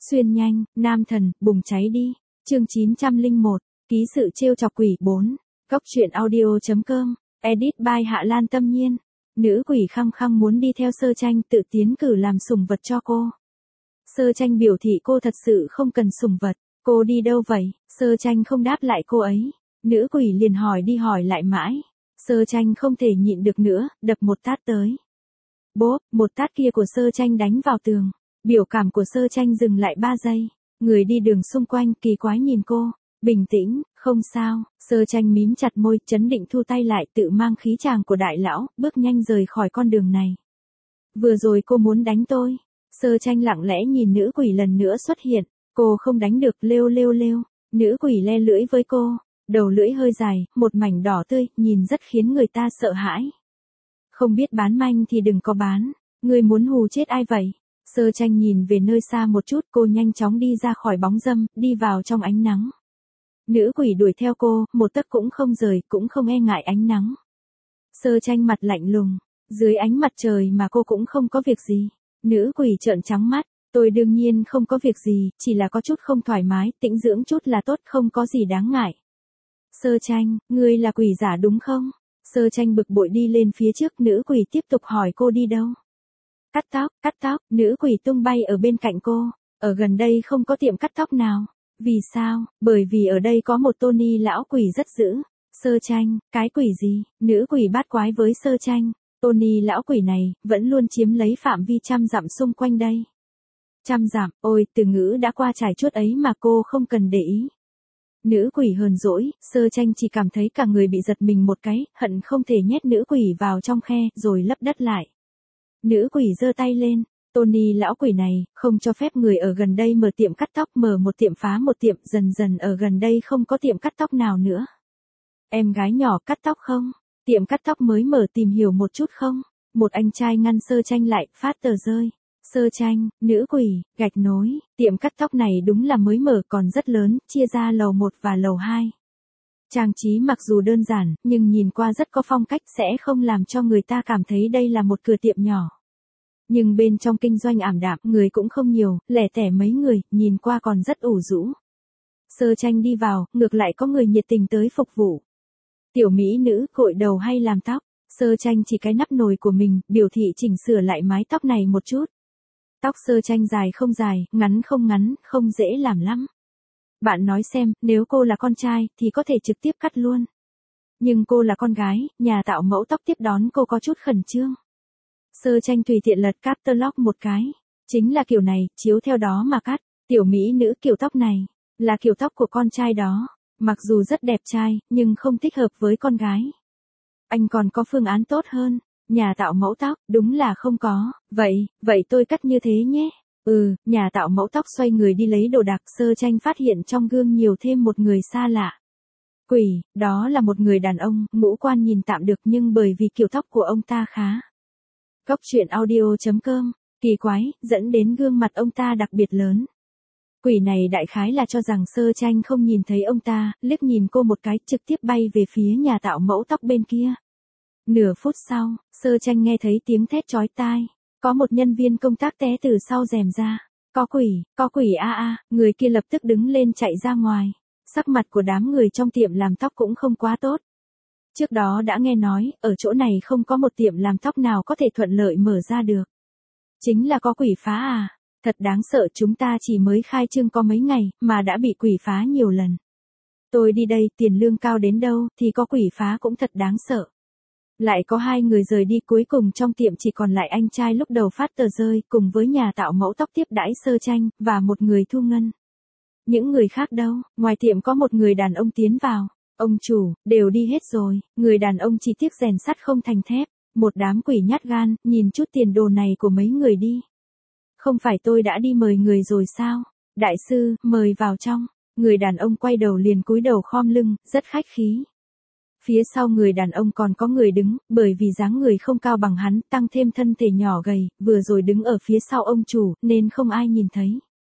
Xuyên nhanh, nam thần, bùng cháy đi. Chương 901, ký sự trêu chọc quỷ 4. Góc truyện audio.com, edit by Hạ Lan Tâm Nhiên. Nữ quỷ khăng khăng muốn đi theo Sơ Tranh tự tiến cử làm sủng vật cho cô. Sơ Tranh biểu thị cô thật sự không cần sủng vật. Cô đi đâu vậy? Sơ Tranh không đáp lại cô ấy. Nữ quỷ liền hỏi đi hỏi lại mãi. Sơ Tranh không thể nhịn được nữa, đập một tát tới. Bốp, một tát kia của Sơ Tranh đánh vào tường. Biểu cảm của Sơ Tranh dừng lại 3 giây. Người đi đường xung quanh kỳ quái nhìn cô. Bình tĩnh, không sao. Sơ Tranh mím chặt môi, trấn định thu tay lại, tự mang khí chàng của đại lão, bước nhanh rời khỏi con đường này. Vừa rồi cô muốn đánh tôi. Sơ Tranh lặng lẽ nhìn nữ quỷ lần nữa xuất hiện. Cô không đánh được, lêu lêu lêu. Nữ quỷ le lưỡi với cô. Đầu lưỡi hơi dài, một mảnh đỏ tươi, nhìn rất khiến người ta sợ hãi. Không biết bán manh thì đừng có bán. Người muốn hù chết ai vậy? Sơ Tranh nhìn về nơi xa một chút, cô nhanh chóng đi ra khỏi bóng râm, đi vào trong ánh nắng. Nữ quỷ đuổi theo cô, một tấc cũng không rời, cũng không e ngại ánh nắng. Sơ Tranh mặt lạnh lùng, dưới ánh mặt trời mà cô cũng không có việc gì. Nữ quỷ trợn trắng mắt, tôi đương nhiên không có việc gì, chỉ là có chút không thoải mái, tĩnh dưỡng chút là tốt, không có gì đáng ngại. Sơ Tranh, ngươi là quỷ giả đúng không? Sơ Tranh bực bội đi lên phía trước, nữ quỷ tiếp tục hỏi cô đi đâu. Cắt tóc, nữ quỷ tung bay ở bên cạnh cô. Ở gần đây không có tiệm cắt tóc nào. Vì sao? Bởi vì ở đây có một Tony lão quỷ rất dữ. Sơ Tranh, cái quỷ gì? Nữ quỷ bát quái với Sơ Tranh. Tony lão quỷ này, vẫn luôn chiếm lấy phạm vi 100 dặm xung quanh đây. 100 dặm, ôi, từ ngữ đã qua trải chút ấy mà cô không cần để ý. Nữ quỷ hờn dỗi, Sơ Tranh chỉ cảm thấy cả người bị giật mình một cái, hận không thể nhét nữ quỷ vào trong khe, rồi lấp đất lại. Nữ quỷ giơ tay lên, Tony lão quỷ này, không cho phép người ở gần đây mở tiệm cắt tóc, mở một tiệm phá một tiệm, dần dần ở gần đây không có tiệm cắt tóc nào nữa. Em gái nhỏ cắt tóc không? Tiệm cắt tóc mới mở tìm hiểu một chút không? Một anh trai ngăn Sơ Tranh lại, phát tờ rơi. Sơ Tranh, nữ quỷ, gạch nối, tiệm cắt tóc này đúng là mới mở còn rất lớn, chia ra lầu 1 và lầu 2. Trang trí mặc dù đơn giản, nhưng nhìn qua rất có phong cách, sẽ không làm cho người ta cảm thấy đây là một cửa tiệm nhỏ. Nhưng bên trong kinh doanh ảm đạm, người cũng không nhiều, lẻ tẻ mấy người, nhìn qua còn rất ủ rũ. Sơ Tranh đi vào, ngược lại có người nhiệt tình tới phục vụ. Tiểu mỹ nữ, gội đầu hay làm tóc? Sơ Tranh chỉ cái nắp nồi của mình, biểu thị chỉnh sửa lại mái tóc này một chút. Tóc Sơ Tranh dài không dài, ngắn, không dễ làm lắm. Bạn nói xem, nếu cô là con trai, thì có thể trực tiếp cắt luôn. Nhưng cô là con gái, nhà tạo mẫu tóc tiếp đón cô có chút khẩn trương. Sơ Tranh tùy tiện lật catalog một cái. Chính là kiểu này, chiếu theo đó mà cắt. Tiểu mỹ nữ kiểu tóc này, là kiểu tóc của con trai đó. Mặc dù rất đẹp trai, nhưng không thích hợp với con gái. Anh còn có phương án tốt hơn. Nhà tạo mẫu tóc, đúng là không có. Vậy tôi cắt như thế nhé. Nhà tạo mẫu tóc xoay người đi lấy đồ đạc. Sơ Tranh phát hiện trong gương nhiều thêm một người xa lạ. Quỷ, đó là một người đàn ông, ngũ quan nhìn tạm được nhưng bởi vì kiểu tóc của ông ta khá. Góc truyện audio.com, kỳ quái, dẫn đến gương mặt ông ta đặc biệt lớn. Quỷ này đại khái là cho rằng Sơ Tranh không nhìn thấy ông ta, liếc nhìn cô một cái, trực tiếp bay về phía nhà tạo mẫu tóc bên kia. Nửa phút sau, Sơ Tranh nghe thấy tiếng thét chói tai. Có một nhân viên công tác té từ sau rèm ra. Có quỷ a. Người kia lập tức đứng lên chạy ra ngoài. Sắc mặt của đám người trong tiệm làm tóc cũng không quá tốt. Trước đó đã nghe nói, ở chỗ này không có một tiệm làm tóc nào có thể thuận lợi mở ra được. Chính là có quỷ phá à. Thật đáng sợ, chúng ta chỉ mới khai trương có mấy ngày, mà đã bị quỷ phá nhiều lần. Tôi đi đây, tiền lương cao đến đâu, thì có quỷ phá cũng thật đáng sợ. Lại có 2 người rời đi, cuối cùng trong tiệm chỉ còn lại anh trai lúc đầu phát tờ rơi, cùng với nhà tạo mẫu tóc tiếp đãi Sơ Tranh, và một người thu ngân. Những người khác đâu? Ngoài tiệm có một người đàn ông tiến vào. Ông chủ, đều đi hết rồi. Người đàn ông chỉ tiếc rèn sắt không thành thép. Một đám quỷ nhát gan, nhìn chút tiền đồ này của mấy người đi. Không phải tôi đã đi mời người rồi sao? Đại sư, mời vào trong. Người đàn ông quay đầu liền cúi đầu khom lưng, rất khách khí. Phía sau người đàn ông còn có người đứng, bởi vì dáng người không cao bằng hắn, tăng thêm thân thể nhỏ gầy, vừa rồi đứng ở phía sau ông chủ, nên không ai nhìn thấy.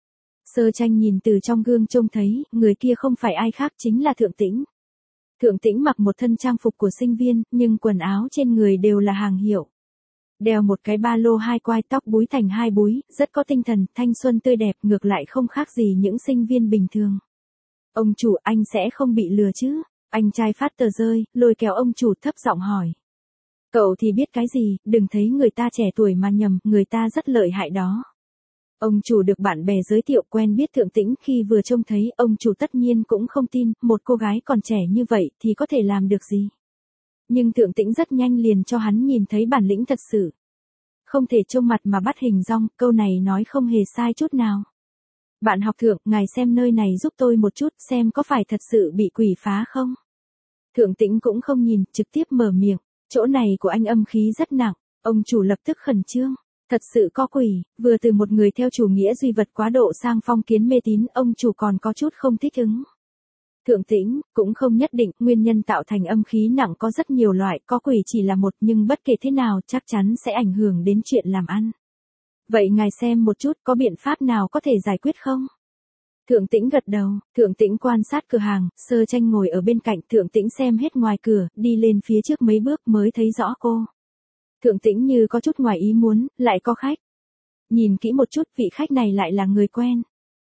Sơ Tranh nhìn từ trong gương trông thấy, người kia không phải ai khác chính là Thượng Tĩnh. Thượng Tĩnh mặc một thân trang phục của sinh viên, nhưng quần áo trên người đều là hàng hiệu. Đeo một cái ba lô hai quai, tóc búi thành hai búi, rất có tinh thần, thanh xuân tươi đẹp, ngược lại không khác gì những sinh viên bình thường. Ông chủ, anh sẽ không bị lừa chứ? Anh trai phát tờ rơi, lôi kéo ông chủ thấp giọng hỏi. Cậu thì biết cái gì, đừng thấy người ta trẻ tuổi mà nhầm, người ta rất lợi hại đó. Ông chủ được bạn bè giới thiệu quen biết Thượng Tĩnh, khi vừa trông thấy, ông chủ tất nhiên cũng không tin, một cô gái còn trẻ như vậy thì có thể làm được gì. Nhưng Thượng Tĩnh rất nhanh liền cho hắn nhìn thấy bản lĩnh thật sự. Không thể trông mặt mà bắt hình dong, câu này nói không hề sai chút nào. Bạn học Thượng, ngài xem nơi này giúp tôi một chút, xem có phải thật sự bị quỷ phá không? Thượng Tĩnh cũng không nhìn, trực tiếp mở miệng, chỗ này của anh âm khí rất nặng, ông chủ lập tức khẩn trương. Thật sự có quỷ, vừa từ một người theo chủ nghĩa duy vật quá độ sang phong kiến mê tín, ông chủ còn có chút không thích ứng. Thượng Tĩnh, cũng không nhất định, nguyên nhân tạo thành âm khí nặng có rất nhiều loại, có quỷ chỉ là một, nhưng bất kể thế nào chắc chắn sẽ ảnh hưởng đến chuyện làm ăn. Vậy ngài xem một chút, có biện pháp nào có thể giải quyết không? Thượng Tĩnh gật đầu, Thượng Tĩnh quan sát cửa hàng, Sơ Tranh ngồi ở bên cạnh, Thượng Tĩnh xem hết ngoài cửa, đi lên phía trước mấy bước mới thấy rõ cô. Thượng Tĩnh như có chút ngoài ý muốn, lại có khách. Nhìn kỹ một chút, vị khách này lại là người quen.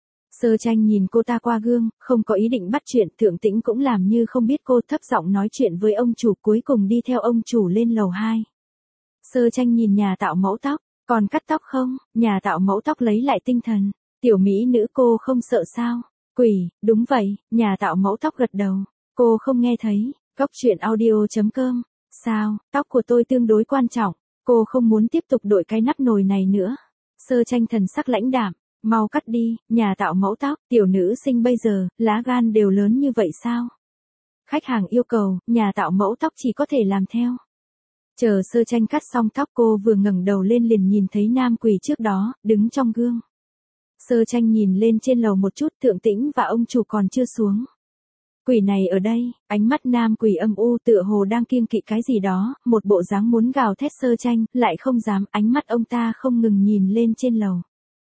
Sơ Tranh nhìn cô ta qua gương, không có ý định bắt chuyện, Thượng Tĩnh cũng làm như không biết cô, thấp giọng nói chuyện với ông chủ, cuối cùng đi theo ông chủ lên lầu 2. Sơ Tranh nhìn nhà tạo mẫu tóc, còn cắt tóc không? Nhà tạo mẫu tóc lấy lại tinh thần. Tiểu mỹ nữ, cô không sợ sao? Quỷ, đúng vậy, nhà tạo mẫu tóc gật đầu. Cô không nghe thấy. Cóc truyện audio.com. Sao, tóc của tôi tương đối quan trọng. Cô không muốn tiếp tục đội cái nắp nồi này nữa. Sơ Tranh thần sắc lãnh đạm. Mau cắt đi, nhà tạo mẫu tóc, tiểu nữ sinh bây giờ, lá gan đều lớn như vậy sao? Khách hàng yêu cầu, nhà tạo mẫu tóc chỉ có thể làm theo. Chờ Sơ Tranh cắt xong tóc, cô vừa ngẩng đầu lên liền nhìn thấy nam quỷ trước đó, đứng trong gương. Sơ Tranh nhìn lên trên lầu một chút, Thượng Tĩnh và ông chủ còn chưa xuống. Quỷ này ở đây, ánh mắt nam quỷ âm u, tựa hồ đang kiêng kỵ cái gì đó, một bộ dáng muốn gào thét. Sơ Tranh lại không dám, ánh mắt ông ta không ngừng nhìn lên trên lầu.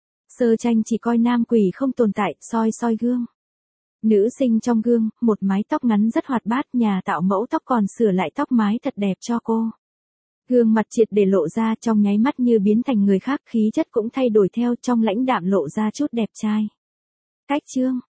Sơ Tranh chỉ coi nam quỷ không tồn tại, soi soi gương. Nữ sinh trong gương, một mái tóc ngắn rất hoạt bát, nhà tạo mẫu tóc còn sửa lại tóc mái thật đẹp cho cô. Gương mặt triệt để lộ ra, trong nháy mắt như biến thành người khác, khí chất cũng thay đổi theo, trong lãnh đạm lộ ra chút đẹp trai. Cách chương